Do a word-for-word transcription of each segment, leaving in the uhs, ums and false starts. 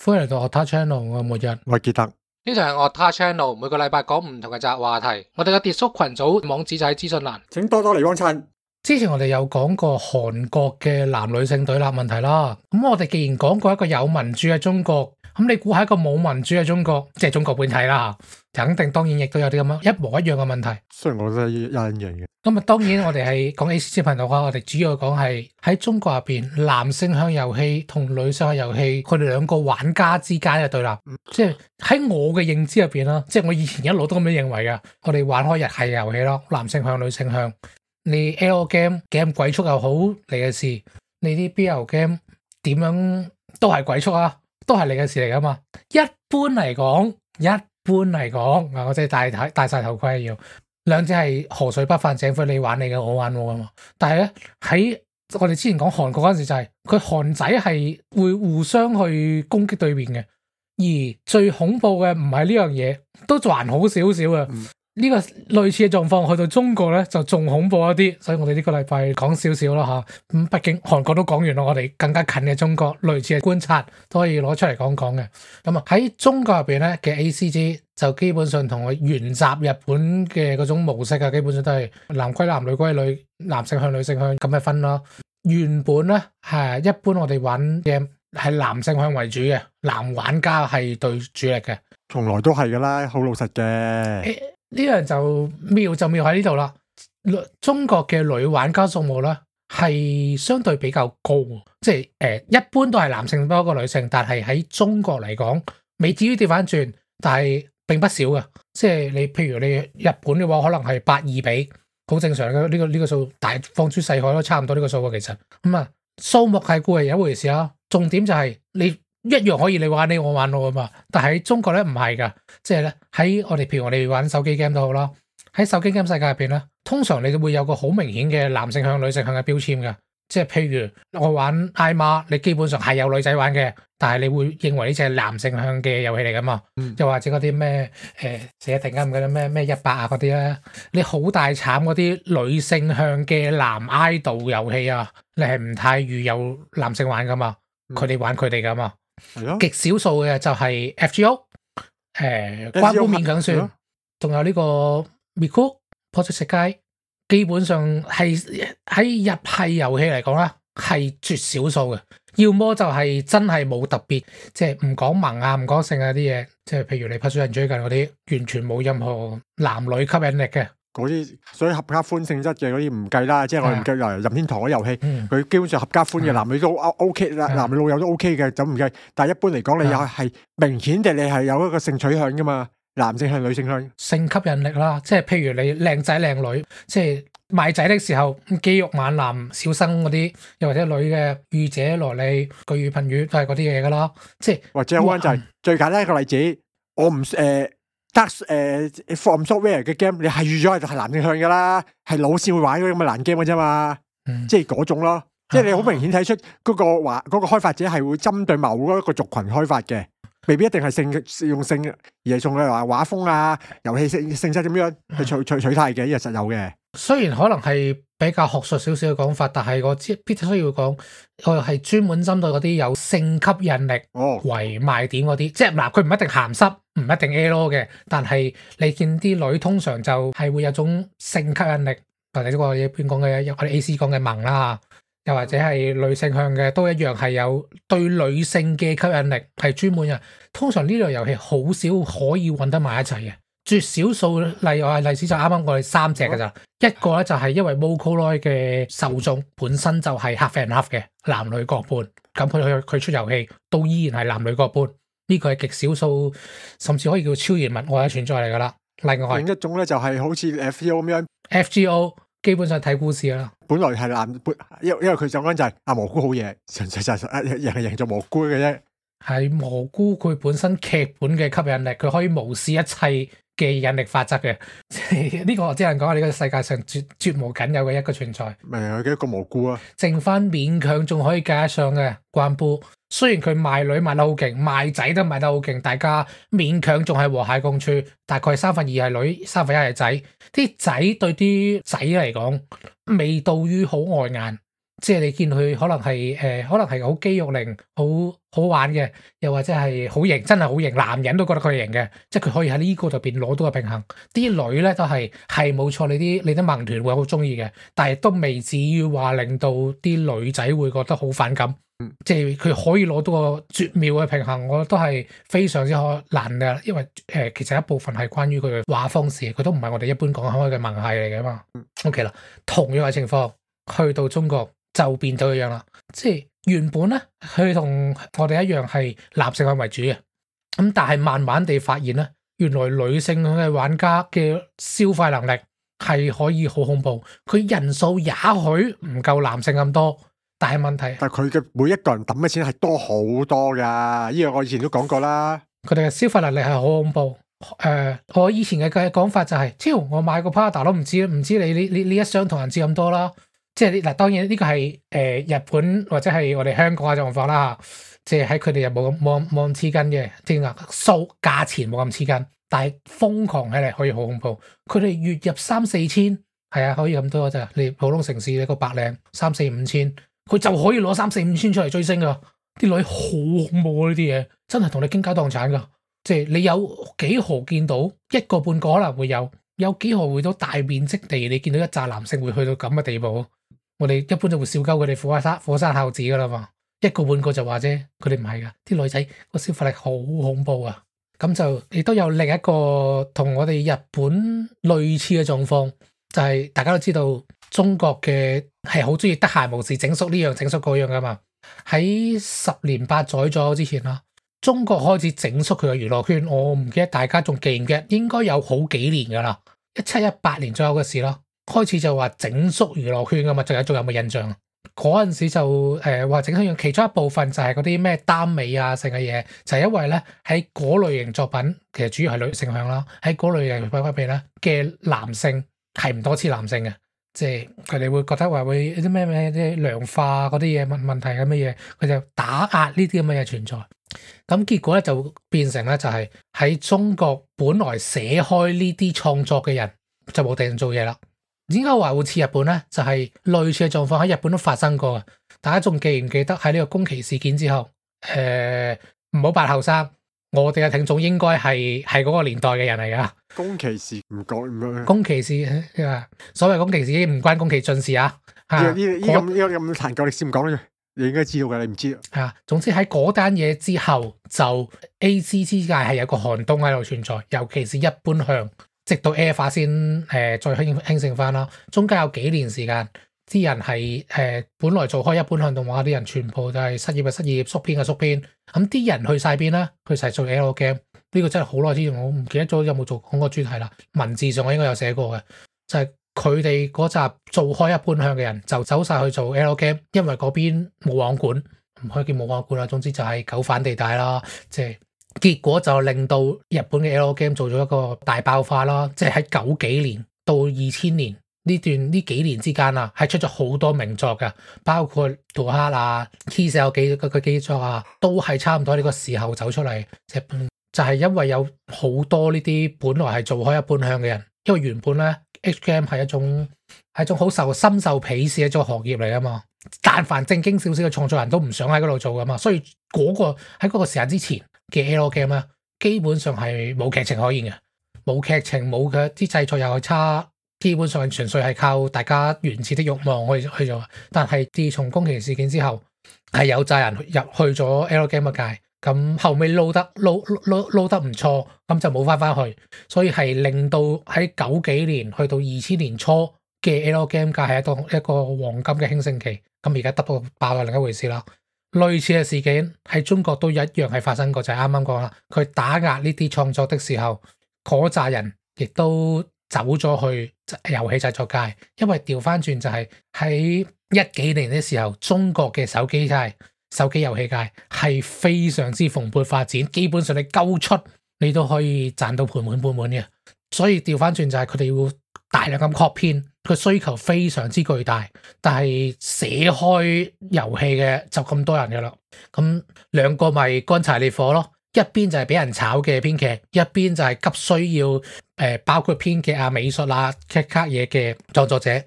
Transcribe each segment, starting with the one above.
歡迎嚟到 Otar Channel，我係末日， 我係傑特。 呢就係 Otar Channel，每個禮拜講唔同嘅雜話題。我哋嘅 Discord 群組網址就喺資訊欄， 請多多嚟幫襯。 之前我哋有講過韓國嘅男女性對立問題啦。咁我哋既然講過一個有民主嘅中國，咁你估下一個冇民主嘅中國，即係中國本體啦，肯定當然亦都有啲咁樣一模一樣嘅問題。 雖然我都係一樣嘅。 咁啊，當然我哋係講 A C C 頻道嘅話，我哋主要講係喺中國入邊男性向遊戲同女性向遊戲，佢哋兩個玩家之間嘅對立。嗯、即係喺我嘅認知入邊啦，即係我以前一路都咁樣認為嘅。我哋玩開日系遊戲咯，男性向、女性向。你 L game game 鬼畜又好你嘅事，你啲 B L game 點樣都係鬼畜啊，都係你嘅事嚟噶嘛。一般嚟講，一般嚟講，啊我真係戴戴晒頭盔要。兩者係河水不犯井水，你玩你嘅，我玩我噶嘛。但係咧喺我哋之前講韓國嗰陣時就係、是，佢韓仔係會互相去攻擊對面嘅。而最恐怖嘅唔係呢樣嘢，都還好少少嘅。嗯呢個類似嘅狀況去到中國咧就仲恐怖一啲，所以我哋呢個禮拜講少少啦吓。咁畢竟韓國都講完啦，我哋更加近嘅中國類似嘅觀察都可以攞出嚟講講嘅。咁啊喺中國入邊咧嘅 A C G 就基本上同我原集日本嘅嗰種模式啊，基本上都係男歸男，女歸女，男性向女性向咁嘅分咯。原本咧係一般我哋玩嘅係男性向為主嘅，男玩家係對主力嘅， 從來都係噶啦，好老實嘅。 欸呢樣就妙就妙喺呢度啦。中國嘅女玩家數目咧係相對比較高，即係誒、呃、一般都係男性多過女性，但係喺中國嚟講未至於調翻轉，但係並不少嘅。即係你譬如你日本嘅話，可能係八二比，好正常嘅呢、這個呢、這個數，大放諸四海都差唔多呢個數喎。其實咁啊，數目係固係有一回事啦，重點就係你。一樣可以你玩你我玩我啊嘛，但係喺中國咧唔係噶，即係咧喺我哋譬如我哋玩手機 game 都好啦，喺手機 game 世界入邊咧，通常你會有個好明顯嘅男性向、女性向嘅標籤噶，即係譬如我玩艾瑪，你基本上係有女仔玩嘅，但係你會認為呢隻係男性向嘅遊戲嚟噶嘛，嗯、又或者嗰啲咩誒，成日突然間唔記得咩咩一百啊嗰啲咧，你好大慘嗰啲女性向嘅男 idol 遊戲啊，你係唔太遇有男性玩噶嘛，佢哋玩佢哋噶嘛。極少數嘅就係 F G O， 誒、呃，關公勉強算，仲有呢個 Miku、破出食街，基本上係喺日系遊戲嚟講啦，係絕少數嘅。要麼就係真係冇特別，即係唔講萌啊，唔講性啊啲嘢，即係譬如你拍水人最近嗰啲，完全冇任何男女吸引力嘅。 嗰啲所以合家歡性質嘅嗰啲唔計啦，即係我唔計任天堂嗰遊戲，佢、嗯、基本上合家歡嘅男女都 O K 啦，男女老友都 O K 嘅，就唔計。但係一般嚟講，你又係明顯地你係有一個性取向噶嘛，男性向、女性向，性吸引力啦，即係譬如你靚仔靚女，即係賣仔的時候肌肉猛男、小生嗰啲，又或者女嘅御姐蘿莉、句語頻語都係嗰啲嘢噶啦，即係或者好就係最簡單一個例子，我唔誒。呃得誒 From Software 嘅 game， 你係預咗係係男性向噶啦，係老先會玩嗰啲咁嘅爛 game 嘅啫嘛，嗯、即係嗰種咯，即係你好明顯睇出嗰個話嗰個開發者係會針對某一個族群開發嘅，未必一定係性用性，而係從佢話畫風啊、遊戲性性質咁樣去取取取態嘅，呢個實有嘅。 雖然可能係比較學術少少嘅講法，但係我知 Peter 需要講，我係專門針對嗰啲有性吸引力為賣點嗰啲，哦、即係嗱，佢唔一定鹹濕，唔一定 L 嘅，但係你見啲女通常就係會有種性吸引力，或者呢個一般講嘅，我哋 A C 講嘅萌啦，又或者係女性向嘅，都一樣係有對女性嘅吸引力，係專門嘅。通常呢類遊戲好少可以揾得埋一齊嘅。絕少數例外例子就啱啱我哋三隻㗎咋，一個咧就係因為 Vocaloid 嘅受眾本身就係 half and half 嘅男女各半，咁佢佢出遊戲都依然係男女各半，呢個係極少數，甚至可以叫超然物外嘅存在嚟噶啦。另外另一種咧就係好似 F G O 咁樣 ，F G O 基本上睇故事啦， 本來係男，因因為佢講緊就係阿蘑菇好嘢，純粹就係人係贏咗蘑菇嘅啫。 係蘑菇佢本身劇本嘅吸引力，佢可以無視一切嘅引力法則嘅，呢個我只能講係呢個世界上絕絕無僅有嘅一個存在。 咪係佢一個蘑菇啊！ 剩翻勉強仲可以計得上嘅關杯，雖然佢賣女賣得好勁，賣仔都賣得好勁，大家勉強仲係和諧共處，大概三分二係女，三分一係仔。啲仔對啲仔嚟講未到於好礙眼， 即係你見佢可能係誒、呃，可能係好肌肉型、好好玩嘅，又或者係好型，真係好型，男人都覺得佢型嘅，即係佢可以喺呢個入邊攞到個平衡。啲女咧都係係冇錯，你啲你啲萌團會好中意嘅，但係都未至於話令到啲女仔會覺得好反感。嗯、即係佢可以攞到個絕妙嘅平衡，我覺得都係非常之可難嘅，因為誒、呃、其實一部分係關於佢嘅畫風事，佢都唔係我哋一般講開嘅萌系嚟嘅嘛。嗯、OK 啦，同樣嘅情況去到中國。就變咗樣啦，即係原本咧，佢同我哋一樣係男性向為主嘅，咁但係慢慢地發現咧，原來女性嘅玩家嘅消費能力係可以好恐怖，佢人數也許唔夠男性咁多，但係問題， 但係佢嘅每一個人抌嘅錢係多好多噶，呢個我以前都講過啦。 佢哋嘅消費能力係好恐怖。誒、呃，我以前嘅嘅講法就係、是，超我買個 Prada 都唔知，唔知你呢呢呢一箱同人知咁多啦。即係嗱，當然呢個係誒、呃、日本或者係我哋香港嘅狀況啦，即係喺佢哋又冇咁冇冇咁黐筋嘅，即係話數價錢冇咁黐筋，但係瘋狂起嚟可以好恐怖。佢哋月入三四千，係啊，可以咁多咋？你普通城市你個白領三四五千，佢就可以攞三四五千出嚟追星噶。啲女好恐怖啊！呢啲嘢真係同你傾家蕩產噶。即係你有幾何見到一個半個可能會有，有幾何會到大面積地你見到一紮男性會去到咁嘅地步。我哋一般就會笑鳩佢哋火山火山孝子噶啦嘛，一個半個就話啫，佢哋唔係噶，啲女仔個消費力好恐怖啊！咁就亦都有另一個同我哋日本類似嘅狀況，就係、是、大家都知道中國嘅係好中意得閒無事整縮呢樣整縮嗰樣噶嘛。喺十年八載左右之前啦，中國開始整縮佢嘅娛樂圈，我唔記得大家仲記唔記得，應該有好幾年噶啦，一七一八年左右嘅事啦。開始就話整縮娛樂圈噶嘛，仲有仲有冇印象？嗰陣時就誒話整縮，其中一部分就係嗰啲咩耽美啊成嘅嘢，就係、是、因為咧喺嗰類型作品，其實主要係女性向啦，喺嗰類型作品咧嘅男性係唔多似男性嘅，即係佢哋會覺得話會啲咩咩啲量化嗰啲嘢問問題咁嘅嘢，佢就打壓呢啲咁嘅嘢存在。咁結果咧就變成咧就係喺中國本來寫開呢啲創作嘅人就冇地做嘢啦。點解話會似日本咧？就係、是、類似嘅狀況喺日本都發生過嘅。大家仲記唔記得喺呢個宮崎事件之後？誒唔好扮後生，我哋嘅聽眾應該係係嗰個年代嘅人嚟噶。 宮崎事唔講唔講。 宮崎事啊，所謂宮崎事唔關宮崎駿事啊。 呢呢呢咁呢個咁殘舊歷史唔講，你應該知道嘅，你唔知啊。 啊，總之喺嗰單嘢之後，就 A C G 界係有個寒冬喺度存在，尤其是一般向。直到 Air 化先誒再興興盛翻啦，中間有幾年時間，啲人係誒、呃、本來做開一般向動畫啲人，全部就係失業嘅失業，縮編嘅縮編。咁啲人去晒邊啦？去晒做 L game。呢個真係好耐之前，我唔記得咗有冇做講過主題啦。文字上我應該有寫過嘅，就係佢哋嗰集做開一般向嘅人就走晒去做 L game，因為嗰邊冇網管，唔可以叫冇網管啦。總之就係狗反地帶啦，即係。結果就令到日本嘅 L game 做咗一個大爆發啦，即係喺九幾年到二千年呢段呢幾年之間啊，係出咗好多名作嘅，包括杜克啊、Kiss 有幾個個基作啊，都係差唔多呢個時候走出嚟。即係就係因為有好多呢啲本來係做開一般向嘅人，因為原本咧 H game 係一種係一種好受深受鄙視嘅一種行業嚟啊嘛，但凡正經少少嘅創作人都唔想喺嗰度做噶嘛，所以嗰、嗰個喺嗰個時間之前嘅 L game 咧，基本上係冇劇情可言嘅，冇劇情冇嘅啲製作又係差，基本上純粹係靠大家原始的慾望去去做。但係自從宮崎事件之後，係有紮人入去咗 L game 嘅界，咁後尾撈得撈撈撈得唔錯，咁就冇翻翻去，所以係令到喺九幾年去到二千年初嘅 L game 界係一個一個黃金嘅興盛期。咁而家得到爆係另一回事啦。類似嘅事件喺中國都一樣係發生過，就係啱啱講啦。佢打壓呢啲創作的時候，嗰扎人亦都走咗去遊戲製作界，因為調翻轉就係喺一幾年嘅時候，中國嘅手機界、手機遊戲界係非常之蓬勃發展，基本上你鳩出你都可以賺到盆滿缽滿嘅。所以調翻轉就係佢哋要大量咁擴編，佢需求非常之巨大，但係寫開遊戲嘅就咁多人嘅啦。咁兩個咪乾柴烈火咯，一邊就係俾人炒嘅編劇，一邊就係急需要誒、呃、包括編劇啊、美術啊、劇卡嘢嘅創作者。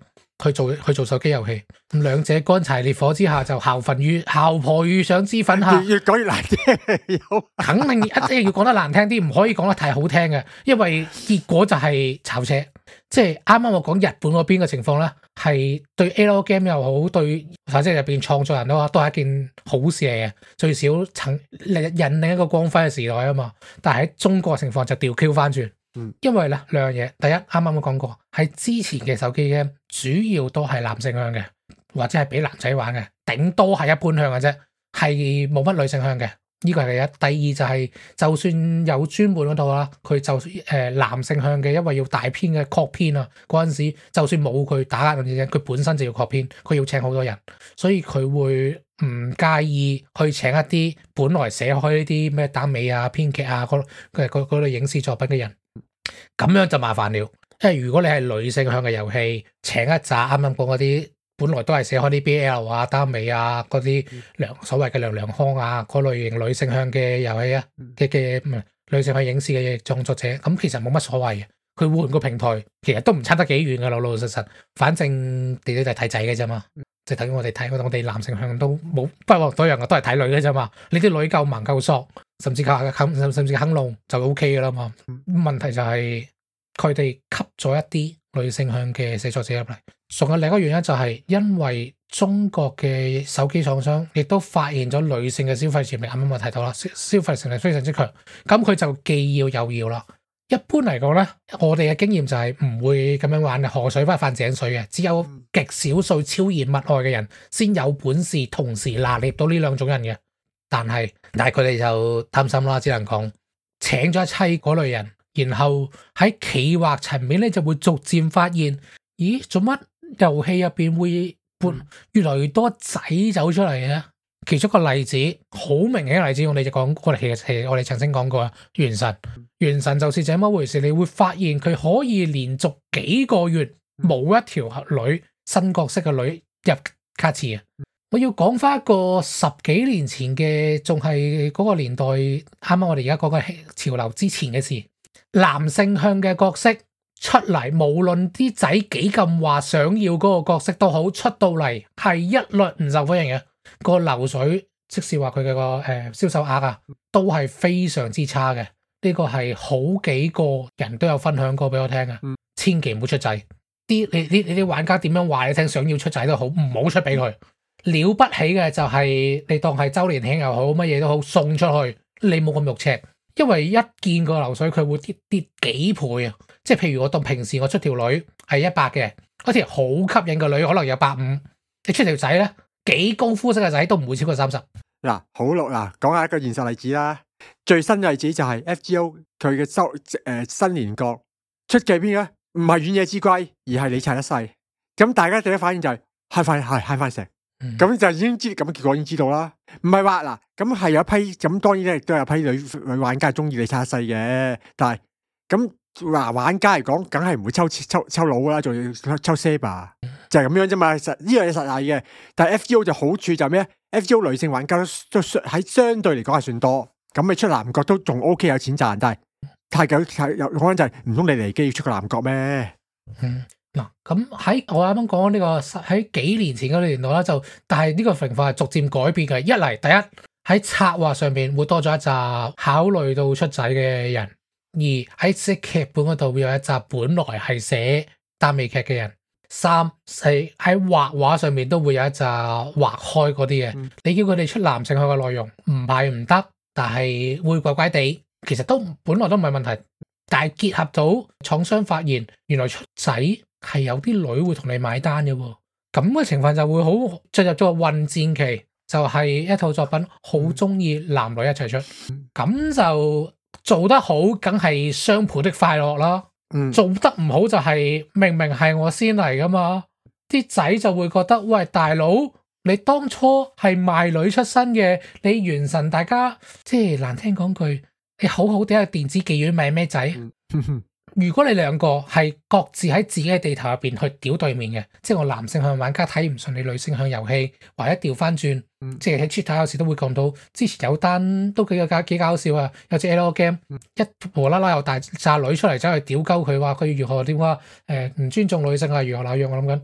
去做去做手機遊戲，咁兩者乾柴烈火之下就校訓遇校婆遇上脂粉客， 越講越難聽， 肯定一定要講得難聽啲，唔可以講得太好聽嘅，因為結果就係炒車。即係啱啱我講日本嗰邊嘅情況咧，係對 L game 又好，對或者入邊創作人都都係一件好事嚟嘅，最少曾引領一個光輝嘅時代啊嘛。但係喺中國嘅情況就調 Q 翻轉，因為咧兩樣嘢，第一啱啱都講過，喺之前嘅手機 game 主要都係男性向嘅，或者係俾男仔玩嘅，頂多係一般向嘅啫，係冇乜女性向嘅。呢個係第一，第二就係、是、就算有專門嗰套啦，佢就誒、呃、男性向嘅，因為要大篇嘅擴編啊，嗰陣時就算冇佢打壓嗰啲啫，佢本身就要擴編，佢要請好多人，所以佢會唔介意去請一啲本來寫開呢啲咩耽美啊、編劇啊嗰嗰嗰類影視作品嘅人，咁樣就麻煩了。因為如果你係女性向嘅遊戲，請一紮啱啱講嗰啲。本來都係寫開啲 B L 啊、耽美啊嗰啲娘所謂嘅娘娘腔啊嗰類型女性向嘅遊戲啊嘅嘅唔係女性向影視嘅創作者，咁其實冇乜所謂嘅。佢換個平台其實都唔差得幾遠嘅，老老實實。反正你哋都係睇仔嘅啫嘛，即係等於我哋睇我哋男性向都冇不過多樣嘅，都係睇女嘅啫嘛。你啲女夠萌夠索，甚至夠甚甚至坑龍就 O K 嘅啦嘛。問題就係佢哋吸咗一啲女性向嘅寫作者入嚟。仲有另一個原因就係因為中國嘅手機廠商亦都發現咗女性嘅消費潛力，啱啱我提到啦，消消費潛力非常之強，咁佢就既要又要啦。一般嚟講咧，我哋嘅經驗就係唔會咁樣玩嘅，河水不犯井水嘅，只有極少數超然物外嘅人先有本事同時拿捏到呢兩種人嘅。但係但係佢哋就擔心啦，只能講請咗一妻嗰類人，然後喺企劃層面咧就會逐漸發現，咦做乜？遊戲入邊會撥越來越多仔走出嚟嘅，其中一個例子好明顯嘅例子，我哋就講過嚟，其實我哋曾經講過啊。原神，原神就是這麼回事，你會發現佢可以連續幾個月冇一條女新角色嘅女入卡池啊！我要講翻一個十幾年前嘅，仲係嗰個年代，啱啱我哋而家講嘅潮流之前嘅事，男性向嘅角色。出嚟，無論啲仔幾咁話想要嗰個角色都好，出到嚟係一律唔受歡迎嘅。個流水，即使話佢嘅個誒銷售額啊，都係非常之差嘅。呢個係好幾個人都有分享過俾我聽嘅。千祈唔好出仔，啲你你你啲玩家點樣話你聽，想要出仔都好，唔好出俾佢。了不起嘅就係你當係周年慶又好，乜嘢都好，送出去，你冇咁肉赤。因為一見個流水佢會跌跌幾倍啊！即係譬如我當平時我出條女係一百嘅，嗰條好吸引嘅女可能有百五，你出條仔咧幾高膚色嘅仔都唔會超過三十。 嗱，好咯，嗱，講下一個現實例子啦。最新嘅例子就係 F G O 佢嘅周誒新年角出嘅邊咧，唔係遠野之歸，而係你拆一世。咁大家第一反應就係慳翻係慳翻成。咁、嗯、就已經知，咁結果已經知道啦。唔係話嗱，咁係有一批，咁當然咧亦都有批女女玩家係中意你拆一世嘅。但係咁嗱，玩家嚟講，梗係唔會抽抽抽佬啦，仲要抽 Saber，就係咁樣啫嘛。實呢樣嘢實係嘅。但係 F G O 就好處就係咩 ？F G O 女性玩家都都喺相對嚟講係算多，咁你出男角都仲 O K 有錢賺，但係太久太有可能就係唔通你嚟機要出個男角咩？ 嗯。嗱，咁喺我啱啱講呢個喺幾年前嗰個年代啦，就但係呢個情況係逐漸改變嘅。一嚟，第一喺策劃上面會多咗一紮考慮到出仔嘅人；二喺寫劇本嗰度會有一紮本來係寫耽美劇嘅人；三係喺畫畫上面都會有一紮畫開嗰啲嘅。嗯、你叫佢哋出男性向嘅內容，唔係唔得，但係會怪怪地。其實都本來都唔係問題，但係結合到廠商發現，原來出仔。係有啲女會同你買單嘅喎，咁嘅情況就會好進入咗個混戰期，就係、是、一套作品好中意男女一齊出，咁就做得好，梗係雙倍的快樂啦。嗯、做得唔好就係、是、明明係我先嚟噶嘛，啲仔就會覺得喂，大佬，你當初係賣女出身嘅，你原神大家即係難聽講句，你好好地喺電子妓院買咩仔？嗯如果你兩個係各自喺自己嘅地頭入邊去屌對面嘅，即係我男性向玩家睇唔順你女性向遊戲，或者調翻轉，嗯、即係喺 Twitter 有時都會講到，之前有單都幾個幾搞笑啊，有隻 L game、嗯、一無啦啦有大紮女出嚟走去屌鳩佢，話佢如何點話誒唔尊重女性啊，如何那樣，我諗緊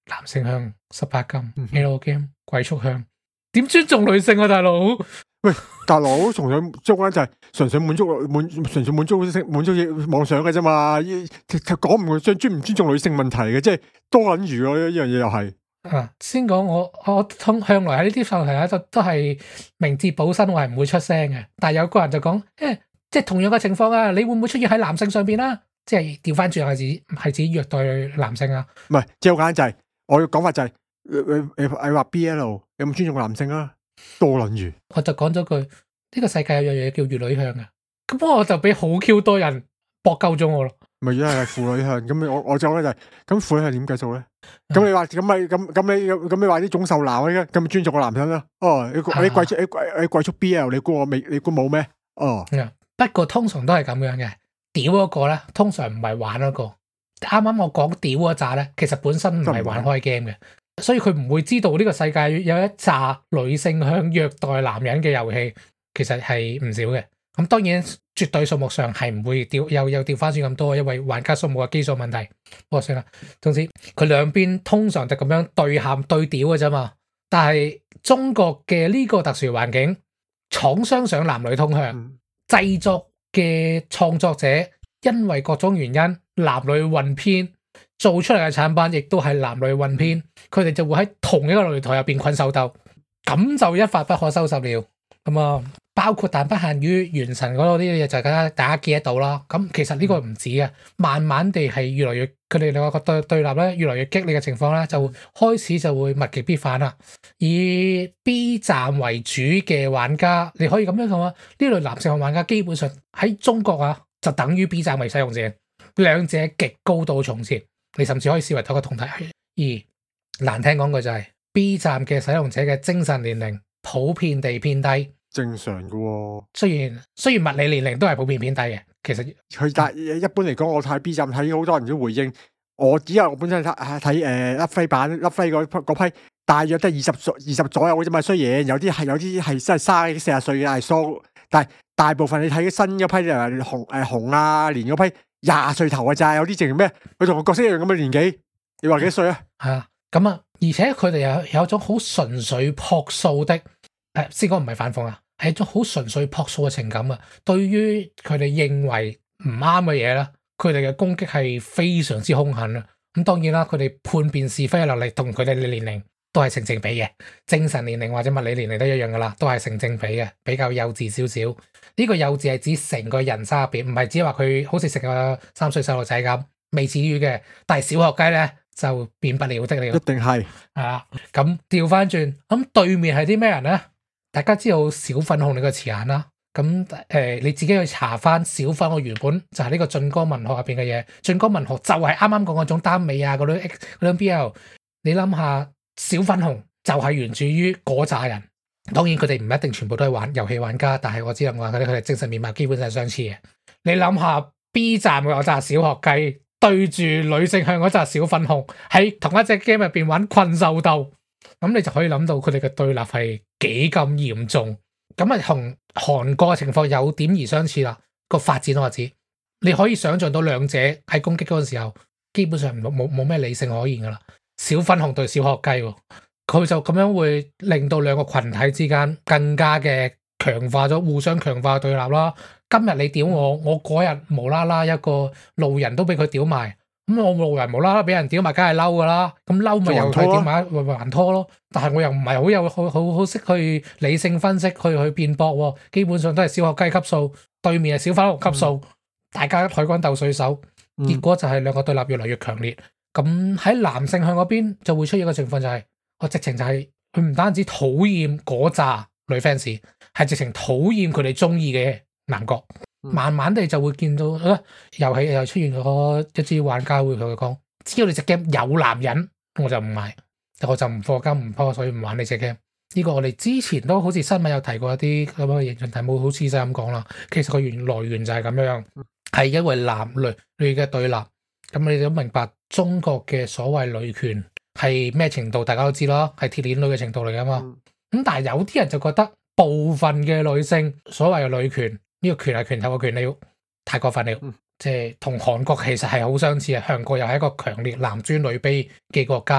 男性向十八禁 L game 鬼畜向，點尊重女性啊大佬？ 喂，大佬，同樣中間就係純粹滿足滿純粹滿足滿足妄想嘅啫嘛，講唔上尊唔尊重女性問題嘅，即係多撚餘咯，呢樣嘢又係。 啊，先講我我通向來喺呢啲課題咧，都都係明哲保身，我係唔會出聲嘅。但係有個人就講，誒、欸，即係同樣嘅情況啊，你會唔會出現喺男性上邊啦？即係調翻轉係指係指虐待男性啊？ 唔係，即係好簡單就係、是、我嘅講法就係、是，你你你話 B L 有冇尊重男性啊？多撚餘， 我就講咗句，呢、這個世界有樣嘢叫乙女向嘅，咁我就俾好 Q 多人駁鳩咗我咯。 咪而家係婦女向，咁我我就咧就係、是，咁婦女向點計數咧？咁、嗯、你話咁咪咁咁你咁你話啲種受鬧咧，咁咪尊重個男人啦？哦，你你貴出你貴你貴出 B L， 你估我未？你估冇咩？哦、 嗯，不過通常都係咁樣嘅，屌嗰個咧，通常唔係玩嗰、那個。啱啱我講屌嗰紮咧，其實本身唔係玩開 game 嘅，所以佢唔會知道呢個世界有一紮女性向虐待男人嘅遊戲，其實係唔少嘅。咁當然絕對數目上係唔會掉又又掉翻轉咁多，因為玩家數目嘅基數問題。不過算啦，總之佢兩邊通常就咁樣對喊對屌嘅啫嘛。但係中國嘅呢個特殊環境，廠商想男女通向，製作嘅創作者因為各種原因男女混編，做出嚟嘅產品亦都係男女混編，佢哋就會喺同一個擂台入邊困獸鬥，咁就一發不可收拾了。咁啊，包括但不限於原神嗰度啲嘢，就大家大家記得到啦。咁其實呢個唔止嘅，慢慢地係越嚟越，佢哋兩個對對立咧，越嚟越激烈嘅情況咧，就開始就會物極必反啦。以 B 站為主嘅玩家，你可以咁樣講啊，呢類男性向玩家基本上喺中國啊，就等於 B 站為使用者，兩者極高度重疊，你甚至可以視為同一個同體。而難聽講句就係、是、B 站嘅使用者嘅精神年齡普遍地偏低。 正常嘅喎、哦， 雖然雖然物理年齡都係普遍偏低嘅，其實佢但一般嚟講，我睇 B 站睇好多人都回應，我只係我本身睇睇誒粒飛版粒飛嗰批，大約得二十二十左右嘅啫嘛。雖然有啲係有啲係真係卅四十歲嘅係疏，但係大部分你睇新嗰批誒紅誒紅啊連嗰批廿歲頭嘅咋，有啲淨咩？佢同個角色一樣咁嘅年紀，你話幾歲啊？ 係啊，咁啊，而且佢哋有有一種好純粹樸素的。誒，先講唔係反諷啊，係一種好純粹樸素嘅情感啊。對於佢哋認為唔啱嘅嘢咧，佢哋嘅攻擊係非常之兇狠啊。咁當然啦，佢哋判辨是非嘅能力同佢哋嘅年齡都係成正比嘅，精神年齡或者物理年齡都一樣噶啦，都係成正比嘅，比較幼稚少少。呢個幼稚係指成個人生入邊，唔係只話佢好似成個三歲細路仔咁，未至於嘅。但係小學雞咧就變不了的了， 一定係係啊。咁調翻轉，咁對面係啲咩人咧？大家知道小粉紅呢個詞眼啦，咁誒、呃、你自己去查翻小粉紅原本就係呢個晉江文學入邊嘅嘢，晉江文學就係啱啱講嗰種耽美啊，嗰種 X 嗰種 B L， 你諗下小粉紅就係源自於嗰扎人，當然佢哋唔一定全部都係玩遊戲玩家，但係我只能話佢哋佢哋精神面貌基本上係相似嘅。你諗下 B 站嘅嗰扎小學雞對住女性向嗰扎小粉紅喺同一隻 game 入邊玩困獸鬥。咁你就可以諗到佢哋嘅對立係幾咁嚴重，咁啊同韓國嘅情況有點而相似啦。個發展我知，你可以想象到兩者喺攻擊嗰個時候，基本上冇冇冇咩理性可言噶啦。小粉紅對小學雞，佢就咁樣會令到兩個群體之間更加嘅強化咗，互相強化對立啦。今日你屌我，我嗰日無啦啦一個路人都俾佢屌埋。咁我路人無啦啦俾人屌埋，梗係嬲噶啦。咁嬲咪又係屌埋，咪還拖咯。但係我又唔係好有好好好識去理性分析，去去辯駁。基本上都係小學雞級數，對面係小粉紅級數，嗯、大家海軍鬥水手，結果就係兩個對立越嚟越強烈。咁喺男性向嗰邊就會出現一個情況，就係我直情就係佢唔單止討厭嗰扎女 fans， 係直情討厭佢哋中意嘅男角。慢慢地就會見到，啊，遊戲又出現咗一支玩家會同佢講，只要你隻 game 有男人，我就唔買，我就唔課金唔拖，所以唔玩你隻 game。呢個我哋之前都好似新聞有提過一啲咁樣嘅形象題目，好似就咁講啦。其實個原來源就係咁樣，係因為男女女嘅對立。咁你都明白中國嘅所謂女權係咩程度？大家都知啦，係鐵鏈女嘅程度嚟噶嘛。咁但係有啲人就覺得部分嘅女性所謂嘅女權。呢個權係拳頭嘅權，你要太過分了，嗯、即係同韓國其實係好相似啊。韓國又係一個強烈男尊女卑嘅國家，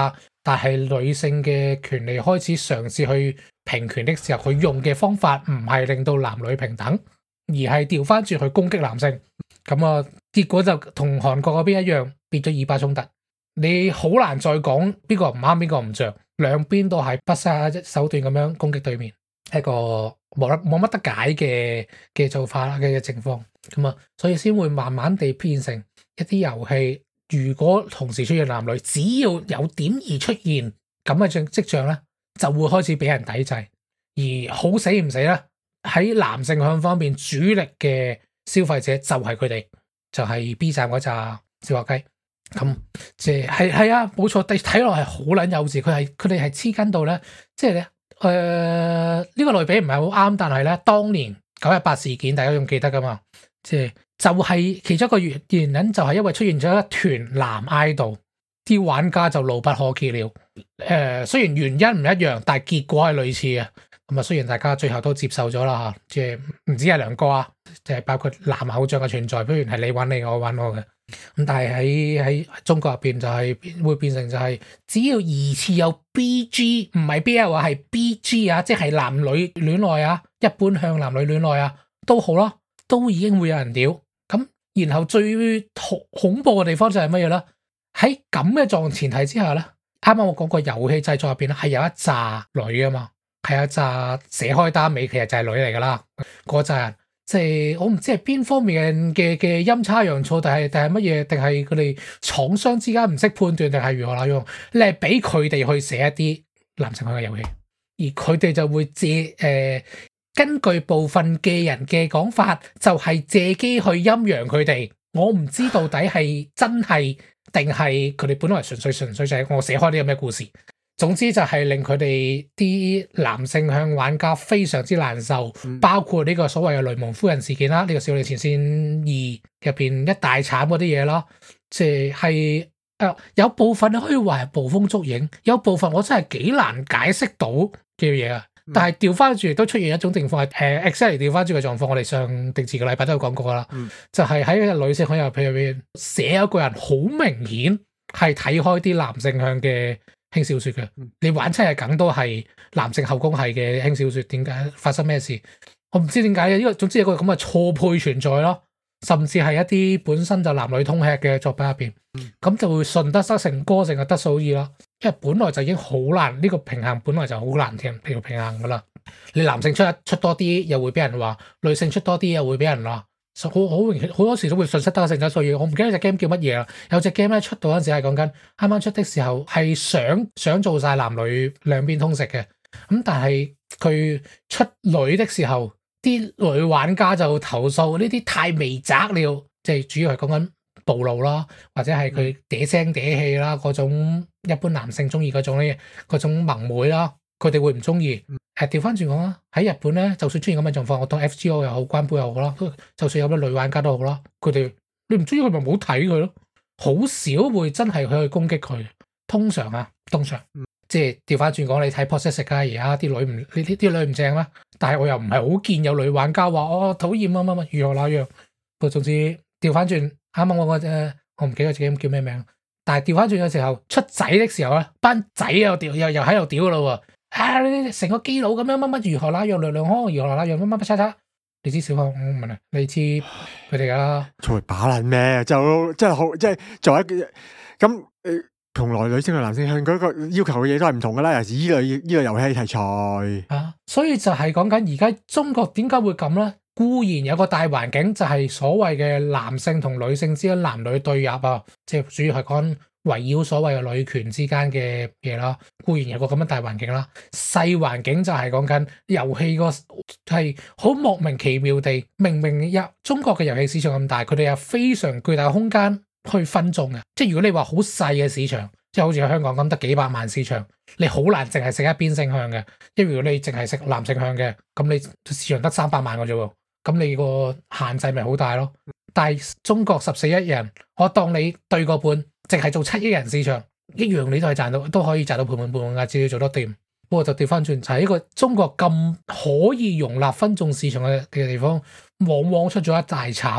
但係女性嘅權利開始嘗試去平權的時候，佢用嘅方法唔係令到男女平等，而係調翻轉去攻擊男性。咁啊，結果就同韓國嗰邊一樣，變咗以巴衝突。你好難再講邊個唔啱邊個唔着，兩邊都係不擇手段咁樣攻擊對面，一個冇得冇乜得解嘅嘅做法啦嘅情況。咁啊，所以先會慢慢地變成一啲遊戲。如果同時出現男女，只要有點而出現咁嘅跡象咧，就會開始俾人抵制。而好死唔死咧，喺男性向方面主力嘅消費者就係佢哋，就係 B 站嗰扎小學雞。咁即係係啊，冇錯，睇落係好撚幼稚。佢係佢哋係黐筋到咧，即係咧誒呢個類比唔係好啱，但係咧當年九一八事件大家仲記得噶嘛？即係。就係其中一個原因，就係因為出現咗一團男 idol，啲玩家就怒不可遏了。誒、呃，雖然原因唔一樣，但係結果係類似嘅。咁啊，雖然大家最後都接受咗啦嚇，即係唔止係兩個啊，即係包括男偶像嘅存在，不如係你玩你，我玩我嘅。咁但係喺喺中國入邊就係會變成就係，只要疑似有 B G， 唔係 B L 啊，係 B G 啊，即係男女戀愛啊，一般向男女戀愛啊都好啦，都已經會有人屌。咁，然後最恐怖嘅地方就係乜嘢咧？喺咁嘅狀前提之下咧，啱啱我講過遊戲製作入邊咧係有一紮女啊嘛，係有一紮寫開單尾，其實就係女嚟噶啦。嗰扎人即係我唔知係邊方面嘅嘅陰差陽錯，定係定係乜嘢，定係佢哋廠商之間唔識判斷，定係如何那樣？你係俾佢哋去寫一啲男性向嘅遊戲，而佢哋就會借誒。呃根據部分嘅人嘅講法，就係、是、借機去陰陽佢哋。我唔知到底係真係定係佢哋本來純粹純粹就係我寫開啲咁嘅故事。總之就係令佢哋啲男性向玩家非常之難受，嗯、包括呢個所謂嘅雷蒙夫人事件啦，呢、這個少女前線二入邊一大慘嗰啲嘢啦，即係誒有部分可以話係捕風捉影，有部分我真係幾難解釋到嘅嘢啊。但係調翻轉都出現一種情況係誒 exactly 調翻轉嘅狀況，我哋上定前個禮拜都有講過啦，嗯、就係喺女性向遊戲入邊寫一個人好明顯係睇開啲男性向嘅輕小說嘅，嗯、你玩親係梗都係男性後宮係嘅輕小說，點解發生咩事？我唔知點解嘅，因為總之有個咁嘅錯配存在咯，甚至係一啲本身就男女通吃嘅作品入邊，咁、嗯、就會順得失成歌成個得數二咯。因為本來就已經好難，呢、這個平衡本來就好難嘅平平衡噶啦。你男性出出多啲，又會俾人話；女性出多啲，又會俾人話。好好明顯，好多時都會順失得成咗數二。我唔記得隻 game 叫乜嘢啦。有隻 game 咧出到嗰陣時係講緊啱啱出的時候係想想做晒男女兩邊通食嘅。咁但係佢出女的時候，啲女玩家就投訴呢啲太微窄了，即係主要係講緊暴露啦，或者係佢嗲聲嗲氣啦，嗰種一般男性中意嗰種咧，嗰種萌妹啦，佢哋會唔中意。誒調翻轉講啦，喺日本咧，就算出現咁嘅狀況，我當 F G O 又好，關杯又好啦，就算有啲女玩家都好啦，佢哋你唔中意佢咪唔好睇佢咯，好少會真係去攻擊佢。通常啊，通常、嗯、即係調翻轉講，你睇 Possessed 啊，而家啲女唔呢啲啲女唔正咩？但係我又唔係好見有女玩家話哦討厭乜乜乜如何那樣。不過總之調翻轉。啱啱我個誒，我唔記得自己叫咩名，但係調翻轉嘅時候出仔的時候咧，班仔又屌又又喺度屌噶咯喎，啊你成個基佬咁樣乜乜如何那樣，亮亮康如何那樣乜乜乜叉叉，你知小康我問啊，你知佢哋噶啦，作為把撚咩就真係好，即係作為一咁誒，同來女性同男性向嗰個要求嘅嘢都係唔同噶啦，尤其是呢類呢類遊戲題材啊，所以就係講緊而家中國點解會咁咧？固然有個大環境就係所謂嘅男性同女性之間男女對立啊，即係主要係講圍繞所謂嘅女權之間嘅嘢啦。固然有個咁樣大環境啦，細環境就係講緊遊戲個係好莫名其妙地，明明有中國嘅遊戲市場咁大，佢哋有非常巨大嘅空間去分眾嘅。即係如果你話好細嘅市場，即係好似喺香港咁得幾百萬市場，你好難淨係食一邊性向嘅。因為如果你淨係食男性向嘅，咁你市場得三百萬嘅啫喎。咁你個限制咪好大咯？但係中國十四億人，我當你對個半，淨係做七億人市場，一樣你都係賺到，都可以賺到盤滿缽滿㗎，只要做得掂。不過就調翻轉，就係一個中國咁可以容納分眾市場嘅嘅地方，往往出咗一大慘。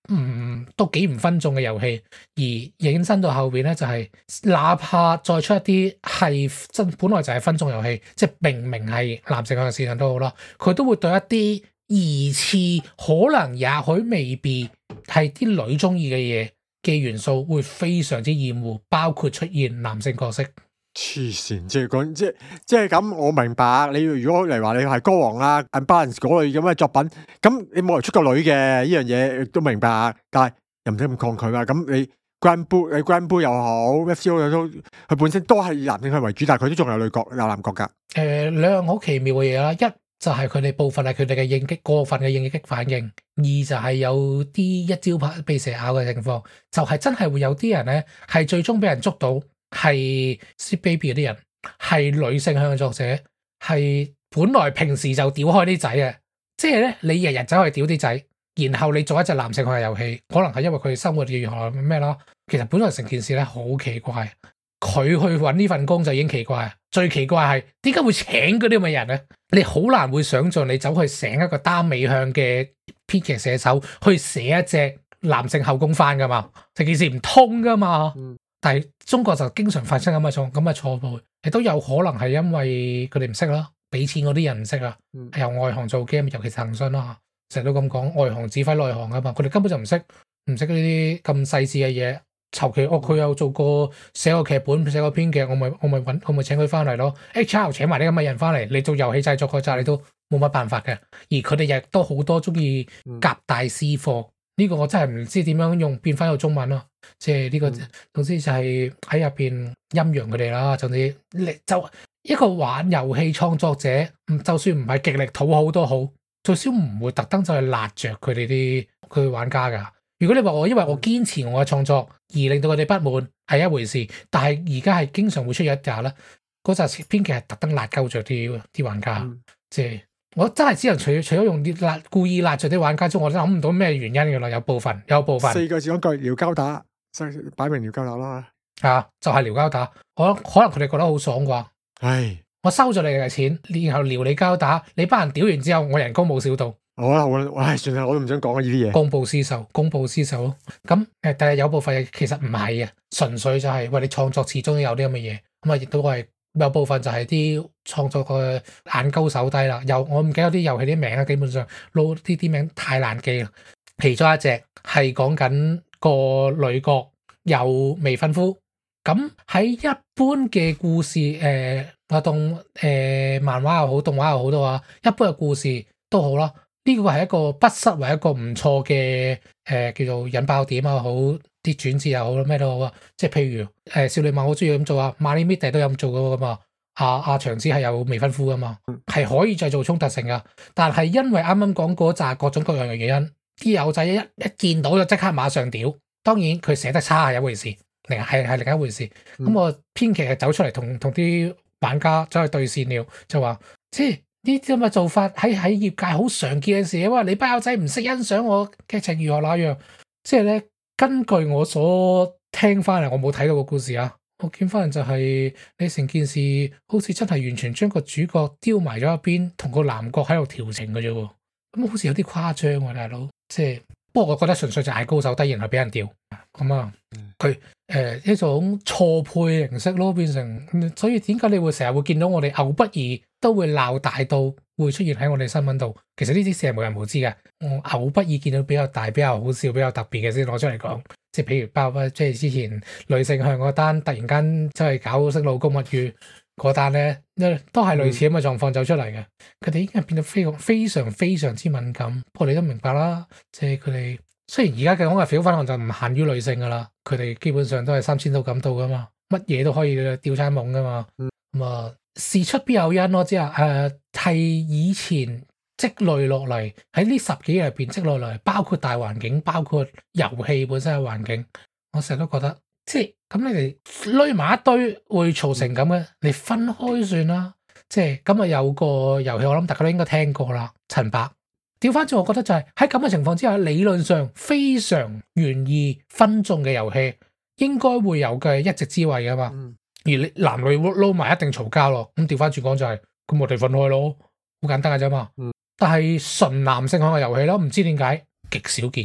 唔都幾唔分眾嘅遊戲，而引申到後邊咧就係、是，哪怕再出一啲係真本來就係分眾遊戲，即係明明係男性向嘅市場都好啦，佢都會對一啲疑似可能也許未必係啲女中意嘅嘢嘅元素會非常之厭惡，包括出現男性角色。 黐線，即係講即係即係咁，我明白。你如果嚟話你係歌王啊、Unbalance 嗰類咁嘅作品，咁你冇人出個女嘅呢樣嘢都明白，但係又唔使咁抗拒嘛。咁你 Grand Blue、你 Grand Blue 又好 F C O 又都，佢本身都係男性向為主，但係佢都仲有女角、有男角噶。誒、 呃，兩樣好奇妙嘅嘢啦，一就係佢哋部分係佢哋嘅應激過分嘅應激反應，二就係有啲一招拍被蛇咬嘅情況，就係、是、真係會有啲人咧係最終俾人捉到。係 Sweet Baby 嗰啲人係女性向嘅作者，係本來平時就屌開啲仔嘅，即係咧你日日走去屌啲仔，然後你做一隻男性向嘅遊戲，可能係因為佢生活如何咩啦。其實本來成件事咧好奇怪，佢去搵呢份工就已經奇怪，最奇怪係點解會請嗰啲咁嘅人咧？你好難會想象你走去請一個單尾向嘅編劇寫手去寫一隻男性後宮番噶嘛？成件事唔通噶嘛？嗯但係中國就經常發生咁嘅錯咁嘅錯誤，亦都有可能係因為佢哋唔識啦，俾錢嗰啲人唔識啊，係由外行做 game，尤其是騰訊啦，成日都咁講外行指揮內行啊嘛，佢哋根本就唔識，唔識呢啲咁細緻嘅嘢。求其哦，佢有做過寫個劇本、寫個編劇，我咪我咪揾我咪請佢翻嚟咯。H R 請埋啲咁嘅人翻嚟，你做遊戲製作嗰陣你都冇乜辦法嘅。而佢哋亦都好多中意夾大師貨，呢、這個我真係唔知點樣用變翻個中文咯。即係呢個，總之就係喺入邊陰陽佢哋啦。總之，你就一個玩遊戲創作者，就算唔係極力討好都好，最少唔會特登就去辣着佢哋啲佢玩家噶。如果你話我因為我堅持我嘅創作而令到佢哋不滿係一回事，但係而家係經常會出現一架啦，嗰陣編劇係特登辣鳩着啲啲玩家，嗯、即係我真係只能除除咗用啲辣故意辣着啲玩家之外，我都諗唔到咩原因嘅啦。有部分有部分四個字講句撩交打。擺明撩交打啦， 啊，就係撩交打，可可能佢哋覺得好爽啩。 唉，我收咗你嘅錢，然後撩你交打，你班人屌完之後，我人工冇少到。 好啦好啦，唉，算啦，我都唔想講呢啲嘢。 公報私仇，公報私仇咯。咁誒，但係有部分其實唔係嘅，純粹就係、是、喂你創作始終都有啲咁嘅嘢，咁啊亦都係有部分就係啲創作嘅眼高手低啦。又我唔記得啲遊戲啲名啊，基本上撈啲啲名太難記啦。其中一隻係講緊個女角有未婚夫，咁喺一般嘅故事誒啊動誒漫畫又好，動畫又好都話，一般嘅故事都好啦。呢個係一個不失為一個唔錯嘅誒叫做引爆點啊，好啲轉折又好咩都好啊。即係譬如誒少女漫好中意咁做啊，Marimidi都有咁做噶嘛。阿阿長子係有未婚夫噶嘛，係可以製造衝突性噶。但係因為啱啱講嗰紮各種各樣嘅原因。啲友仔一一見到就即刻馬上屌，當然佢寫得差係一回事，另係係另一回事。咁、嗯、我編劇係走出嚟同同啲玩家走去對線了，就話即係呢啲咁嘅做法喺喺業界好常見嘅事，因為你班友仔唔識欣賞我劇情如何那樣。即係咧，根據我所聽翻嚟，我冇睇到個故事啊，我見翻嚟就係、是、你成件事好似真係完全將個主角丟埋咗一邊，同個男角喺度調情嘅啫喎。咁好似有啲誇張喎，大佬。即係，不過我覺得純粹就係高手低，然後俾人調咁啊。佢誒、呃、一種錯配形式咯，變成所以點解你會成日會見到我哋偶不疑都會鬧大到會出現喺我哋新聞度？其實呢啲事係無人無知嘅。我偶不疑見到比較大、比較好笑、比較特別嘅先攞出嚟講。即係譬如包括即係之前女性向嗰單，突然間即係搞識老公物語。嗰單咧，都係類似咁嘅狀況走出嚟嘅。佢哋已經係變得非常非常非常之敏感。不過你都明白啦，即係佢哋雖然而家嘅講嘅小粉紅就唔限於女性噶啦，佢哋基本上都係三千度感度噶嘛，乜嘢都可以吊餐懵噶嘛。咁、嗯、啊，事出必有因咯，即係誒係以前積累落嚟喺呢十幾日入邊積累落嚟，包括大環境，包括遊戲本身嘅環境，我成日都覺得。即係咁，你哋攏埋一堆會嘈成咁嘅，你分開算啦。即係咁啊，有個遊戲我諗大家都應該聽過啦。陳伯調翻轉，我覺得就係喺咁嘅情況之下，理論上非常願意分眾嘅遊戲應該會有嘅一席之位噶嘛。嗯、而你男女撈埋一定嘈交咯。咁調翻轉講就係、是，咁我哋分開咯，好簡單嘅啫嘛。嗯、但係純男性向嘅遊戲咯，唔知點解極少見。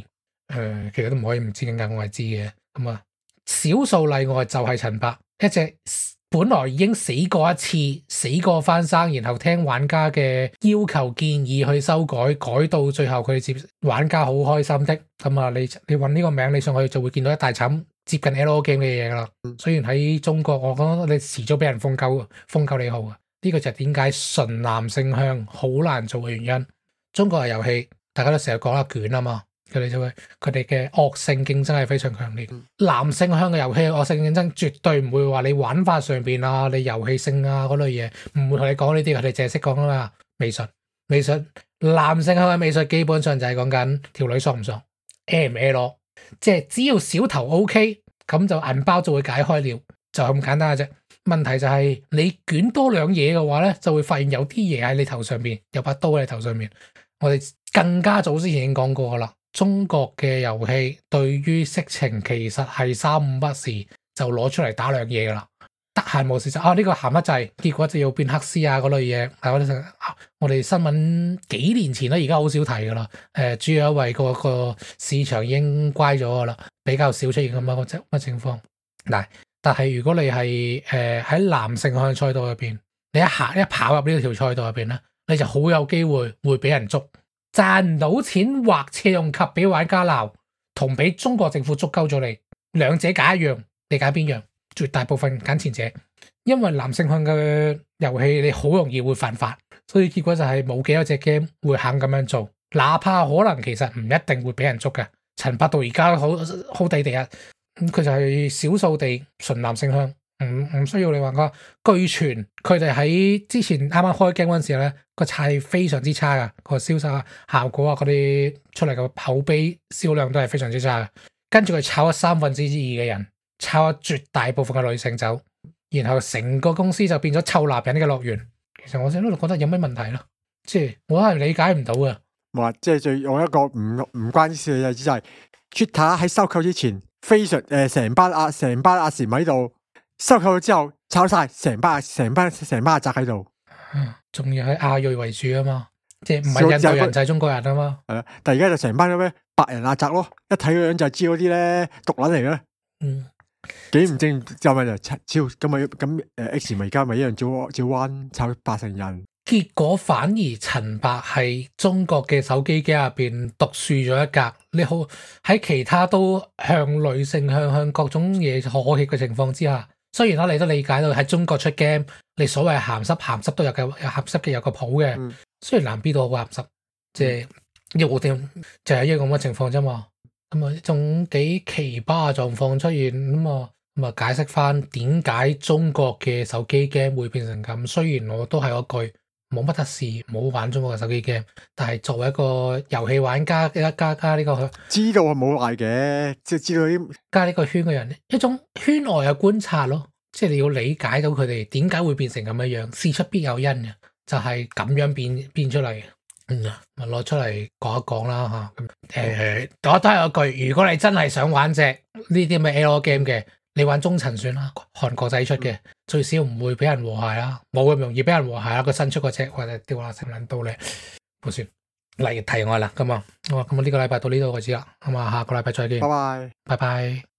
呃，其實都唔可以唔知點解，我係知嘅。咁啊，少數例外就係陳伯，一隻本來已經死過一次，死過翻生，然後聽玩家嘅要求建議去修改，改到最後佢接玩家好開心的。咁啊，你你揾呢個名，你上去就會見到一大層接近 L O game 嘅嘢啦。雖然喺中國，我覺得你遲早俾人封鳩，封鳩你號啊！呢、這個就係點解純男性向好難做嘅原因。中國嘅遊戲，大家都成日講啦卷啊嘛。佢哋就會，佢哋嘅惡性競爭係非常強烈。男性向嘅遊戲惡性競爭絕對唔會話你玩法上邊啊，你遊戲性啊嗰類嘢，唔會同你講呢啲，佢哋淨係識講啊嘛。美術，美術，男性向嘅美術基本上就係講緊條女爽唔爽 ，L 唔 L，即係只要小頭 OK，咁就銀包就會解開了，就咁簡單嘅啫。問題就係你捲多兩嘢嘅話咧，就會發現有啲嘢喺你頭上面，有把刀喺你頭上面。我哋更加早之前已經講過噶啦。中國嘅遊戲對於色情其實係三五不時就攞出嚟打兩嘢噶啦，得閒無事就啊呢、這個鹹得滯，結果就要變黑絲啊嗰類嘢。但我哋、啊、我哋新聞幾年前咧，而家好少提噶啦。誒、呃，主要因為個個市場已經乖咗噶啦，比較少出現咁樣嘅乜情況。嗱，但係如果你係誒喺男性向賽道入邊，你一行一跑入呢條賽道入邊咧，你就好有機會會俾人捉。賺唔到錢或借用及俾玩家鬧，同俾中國政府捉鳩咗你，兩者揀一樣，你揀邊樣？絕大部分揀前者，因為男性向嘅遊戲你好容易會犯法，所以結果就係冇幾多隻 game 會肯咁樣做，哪怕可能其實唔一定會俾人捉嘅。陳伯到而家好好地地啊，咁佢就係少數地純男性向。唔唔需要你話個，據傳佢哋喺之前啱啱開 game 嗰陣時咧，個菜非常之差噶，個銷售效果啊，嗰啲出嚟嘅口碑銷量都係非常之差嘅。跟住佢炒咗三分之二嘅人，炒咗絕大部分嘅女性走，然後成個公司就變咗臭男人嘅樂園。其實我成日都覺得有咩問題咯，即係我係理解唔到嘅。 哇！即係最用一個唔唔關事嘅例子就係 Twitter 喺收購之前，非常誒成班阿成班阿禪喺度。收購咗之後，炒晒成班成班成班阿宅喺度， 仲要係亞裔為主啊嘛，即係唔係印度人就係中國人啊嘛。係啊，但係而家就成班咁咩白人阿宅咯，一睇個樣就知嗰啲咧毒撚嚟嘅。嗯，幾唔正就咪就超咁咪咁誒 X 咪而家咪一樣照照彎炒八成人。 結果反而陳伯係中國嘅手機機入邊獨樹咗一格，你好喺其他都向女性向向各種嘢可喜嘅情況之下。雖然啦，你都理解到喺中國出 game，你所謂鹹濕鹹濕都有個有鹹濕嘅有個譜嘅。嗯、雖然男 B 都好鹹濕，即係要點就係一個咁嘅情況啫嘛。咁啊，一種幾奇葩嘅狀況出現咁啊，咁啊解釋翻點解中國嘅手機 game 會變成咁。雖然我都係嗰句冇乜得試，冇玩中國嘅手機 game，但係作為一個遊戲玩家，加加加呢個知道係冇壞嘅，即係知道啲加呢個圈嘅人，一種圈外嘅觀察咯。即係你要理解到佢哋點解會變成咁樣樣，事出必有因嘅，就係、是、咁樣變變出嚟嘅。嗯，咪攞出嚟講一講啦吓。誒、呃，我都係嗰句，如果你真係想玩隻呢啲咁嘅 L O game 嘅，你玩中塵算啦，韓國仔出嘅，嗯、最少唔會俾人和諧啦，冇咁容易俾人和諧啦。佢新出個隻或者掉下成撚刀咧，好算嚟題外啦。咁啊，咁啊，呢個禮拜到呢度為止啦。咁啊，下個禮拜再見。 拜拜， 拜拜。